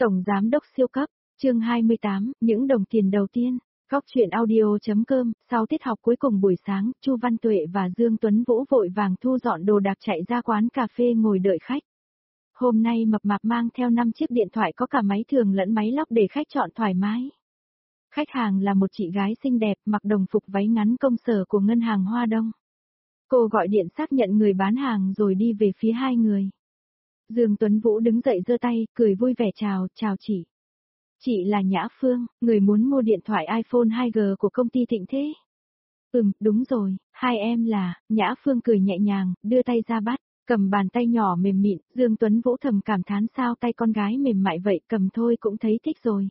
Tổng Giám đốc siêu cấp, chương 28, những đồng tiền đầu tiên. Góc chuyện audio.com, sau tiết học cuối cùng buổi sáng, Chu Văn Tuệ và Dương Tuấn Vũ vội vàng thu dọn đồ đạc chạy ra quán cà phê ngồi đợi khách. Hôm nay Mập Mạp mang theo 5 chiếc điện thoại có cả máy thường lẫn máy lóc để khách chọn thoải mái. Khách hàng là một chị gái xinh đẹp mặc đồng phục váy ngắn công sở của ngân hàng Hoa Đông. Cô gọi điện xác nhận người bán hàng rồi đi về phía hai người. Dương Tuấn Vũ đứng dậy giơ tay, cười vui vẻ chào chị. Chị là Nhã Phương, người muốn mua điện thoại iPhone 2G của công ty Thịnh Thế. Đúng rồi, hai em là, Nhã Phương cười nhẹ nhàng, đưa tay ra bắt, cầm bàn tay nhỏ mềm mịn, Dương Tuấn Vũ thầm cảm thán sao tay con gái mềm mại vậy, cầm thôi cũng thấy thích rồi.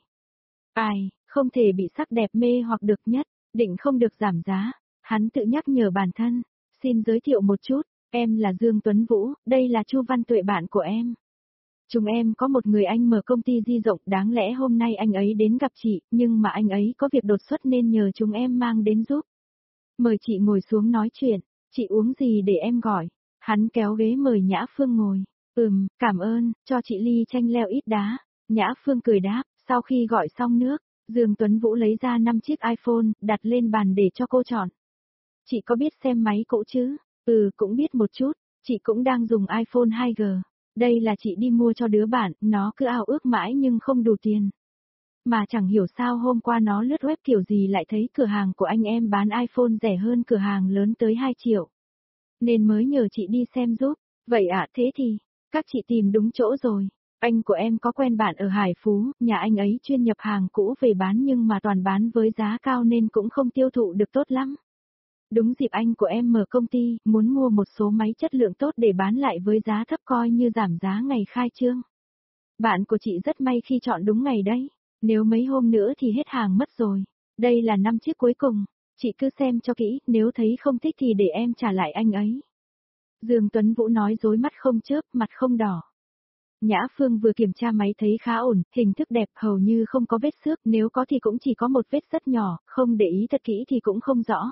Ai, không thể bị sắc đẹp mê hoặc được nhất, định không được giảm giá, hắn tự nhắc nhở bản thân, xin giới thiệu một chút, em là Dương Tuấn Vũ, đây là Chu Văn Tuệ bạn của em. Chúng em có một người anh mở công ty di động, đáng lẽ hôm nay anh ấy đến gặp chị, nhưng mà anh ấy có việc đột xuất nên nhờ chúng em mang đến giúp. Mời chị ngồi xuống nói chuyện, chị uống gì để em gọi. Hắn kéo ghế mời Nhã Phương ngồi. Cảm ơn, cho chị ly chanh leo ít đá. Nhã Phương cười đáp, sau khi gọi xong nước, Dương Tuấn Vũ lấy ra 5 chiếc iPhone, đặt lên bàn để cho cô chọn. Chị có biết xem máy cũ chứ? Cũng biết một chút, chị cũng đang dùng iPhone 2G. Đây là chị đi mua cho đứa bạn, nó cứ ao ước mãi nhưng không đủ tiền. Mà chẳng hiểu sao hôm qua nó lướt web kiểu gì lại thấy cửa hàng của anh em bán iPhone rẻ hơn cửa hàng lớn tới 2 triệu. Nên mới nhờ chị đi xem giúp. Vậy ạ, thế thì, các chị tìm đúng chỗ rồi. Anh của em có quen bạn ở Hải Phú, nhà anh ấy chuyên nhập hàng cũ về bán nhưng mà toàn bán với giá cao nên cũng không tiêu thụ được tốt lắm. Đúng dịp anh của em mở công ty, muốn mua một số máy chất lượng tốt để bán lại với giá thấp coi như giảm giá ngày khai trương. Bạn của chị rất may khi chọn đúng ngày đấy, nếu mấy hôm nữa thì hết hàng mất rồi. Đây là 5 chiếc cuối cùng, chị cứ xem cho kỹ, nếu thấy không thích thì để em trả lại anh ấy. Dương Tuấn Vũ nói dối mắt không chớp, mặt không đỏ. Nhã Phương vừa kiểm tra máy thấy khá ổn, hình thức đẹp, hầu như không có vết xước, nếu có thì cũng chỉ có một vết rất nhỏ, không để ý thật kỹ thì cũng không rõ.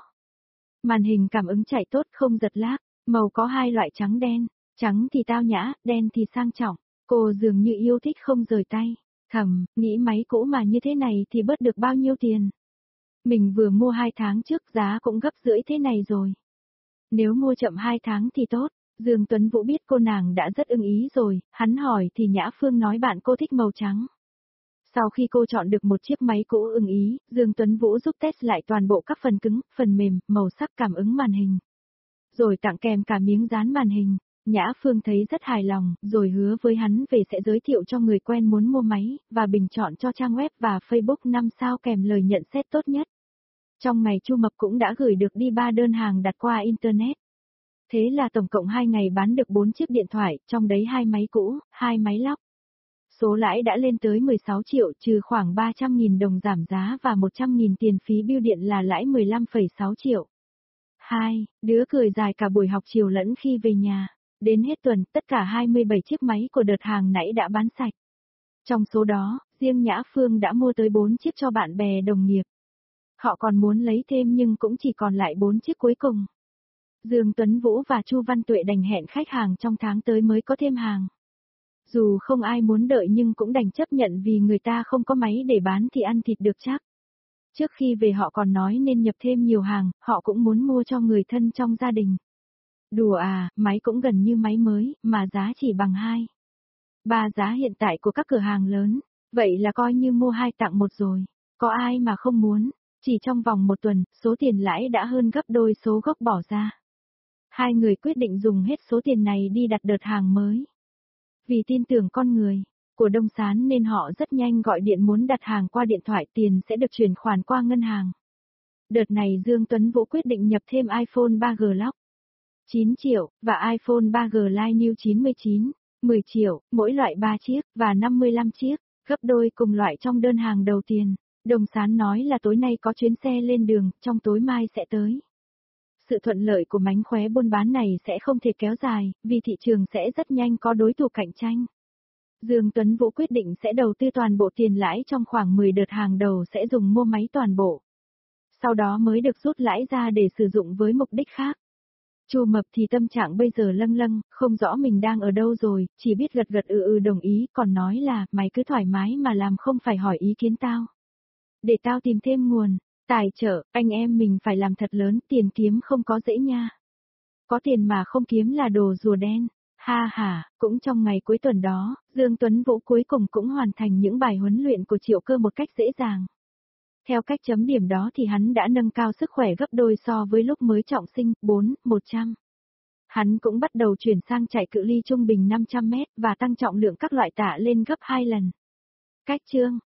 Màn hình cảm ứng chạy tốt, không giật lag, màu có hai loại trắng đen, trắng thì tao nhã, đen thì sang trọng. Cô dường như yêu thích không rời tay, nghĩ máy cũ mà như thế này thì bớt được bao nhiêu tiền. Mình vừa mua 2 tháng trước giá cũng gấp rưỡi thế này rồi. Nếu mua chậm 2 tháng thì tốt. Dương Tuấn Vũ biết cô nàng đã rất ưng ý rồi, hắn hỏi thì Nhã Phương nói bạn cô thích màu trắng. Sau khi cô chọn được một chiếc máy cũ ưng ý, Dương Tuấn Vũ giúp test lại toàn bộ các phần cứng, phần mềm, màu sắc cảm ứng màn hình. Rồi tặng kèm cả miếng dán màn hình. Nhã Phương thấy rất hài lòng, rồi hứa với hắn về sẽ giới thiệu cho người quen muốn mua máy, và bình chọn cho trang web và Facebook 5 sao kèm lời nhận xét tốt nhất. Trong ngày Chu Mập cũng đã gửi được đi 3 đơn hàng đặt qua Internet. Thế là tổng cộng 2 ngày bán được 4 chiếc điện thoại, trong đấy 2 máy cũ, 2 máy lóc. Số lãi đã lên tới 16 triệu trừ khoảng 300.000 đồng giảm giá và 100.000 tiền phí bưu điện là lãi 15,6 triệu. Đứa cười dài cả buổi học chiều lẫn khi về nhà. Đến hết tuần, tất cả 27 chiếc máy của đợt hàng nãy đã bán sạch. Trong số đó, riêng Nhã Phương đã mua tới 4 chiếc cho bạn bè đồng nghiệp. Họ còn muốn lấy thêm nhưng cũng chỉ còn lại 4 chiếc cuối cùng. Dương Tuấn Vũ và Chu Văn Tuệ đành hẹn khách hàng trong tháng tới mới có thêm hàng. Dù không ai muốn đợi nhưng cũng đành chấp nhận vì người ta không có máy để bán thì ăn thịt được chắc. Trước khi về họ còn nói nên nhập thêm nhiều hàng, họ cũng muốn mua cho người thân trong gia đình. Đùa à, máy cũng gần như máy mới, mà giá chỉ bằng 2-3 giá hiện tại của các cửa hàng lớn. Vậy là coi như mua 2 tặng 1 rồi. Có ai mà không muốn, chỉ trong vòng 1 tuần, số tiền lãi đã hơn gấp đôi số gốc bỏ ra. Hai người quyết định dùng hết số tiền này đi đặt đợt hàng mới. Vì tin tưởng con người của Đông Sán nên họ rất nhanh gọi điện muốn đặt hàng qua điện thoại, tiền sẽ được chuyển khoản qua ngân hàng. Đợt này Dương Tuấn Vũ quyết định nhập thêm iPhone 3G Lock 9 triệu, và iPhone 3G Line New 99, 10 triệu, mỗi loại 3 chiếc, và 55 chiếc, gấp đôi cùng loại trong đơn hàng đầu tiên. Đông Sán nói là tối nay có chuyến xe lên đường, trong tối mai sẽ tới. Sự thuận lợi của mánh khóe buôn bán này sẽ không thể kéo dài, vì thị trường sẽ rất nhanh có đối thủ cạnh tranh. Dương Tuấn Vũ quyết định sẽ đầu tư toàn bộ tiền lãi trong khoảng 10 đợt hàng đầu sẽ dùng mua máy toàn bộ. Sau đó mới được rút lãi ra để sử dụng với mục đích khác. Chu Mập thì tâm trạng bây giờ lâng lâng, không rõ mình đang ở đâu rồi, chỉ biết gật gật đồng ý, còn nói là, mày cứ thoải mái mà làm không phải hỏi ý kiến tao. Để tao tìm thêm nguồn, tài trợ, anh em mình phải làm thật lớn, tiền kiếm không có dễ nha. Có tiền mà không kiếm là đồ rùa đen. Ha ha, cũng trong ngày cuối tuần đó, Dương Tuấn Vũ cuối cùng cũng hoàn thành những bài huấn luyện của Triệu Cơ một cách dễ dàng. Theo cách chấm điểm đó thì hắn đã nâng cao sức khỏe gấp đôi so với lúc mới trọng sinh, 100. Hắn cũng bắt đầu chuyển sang chạy cự ly trung bình 500 mét và tăng trọng lượng các loại tạ lên gấp 2 lần. Cách chương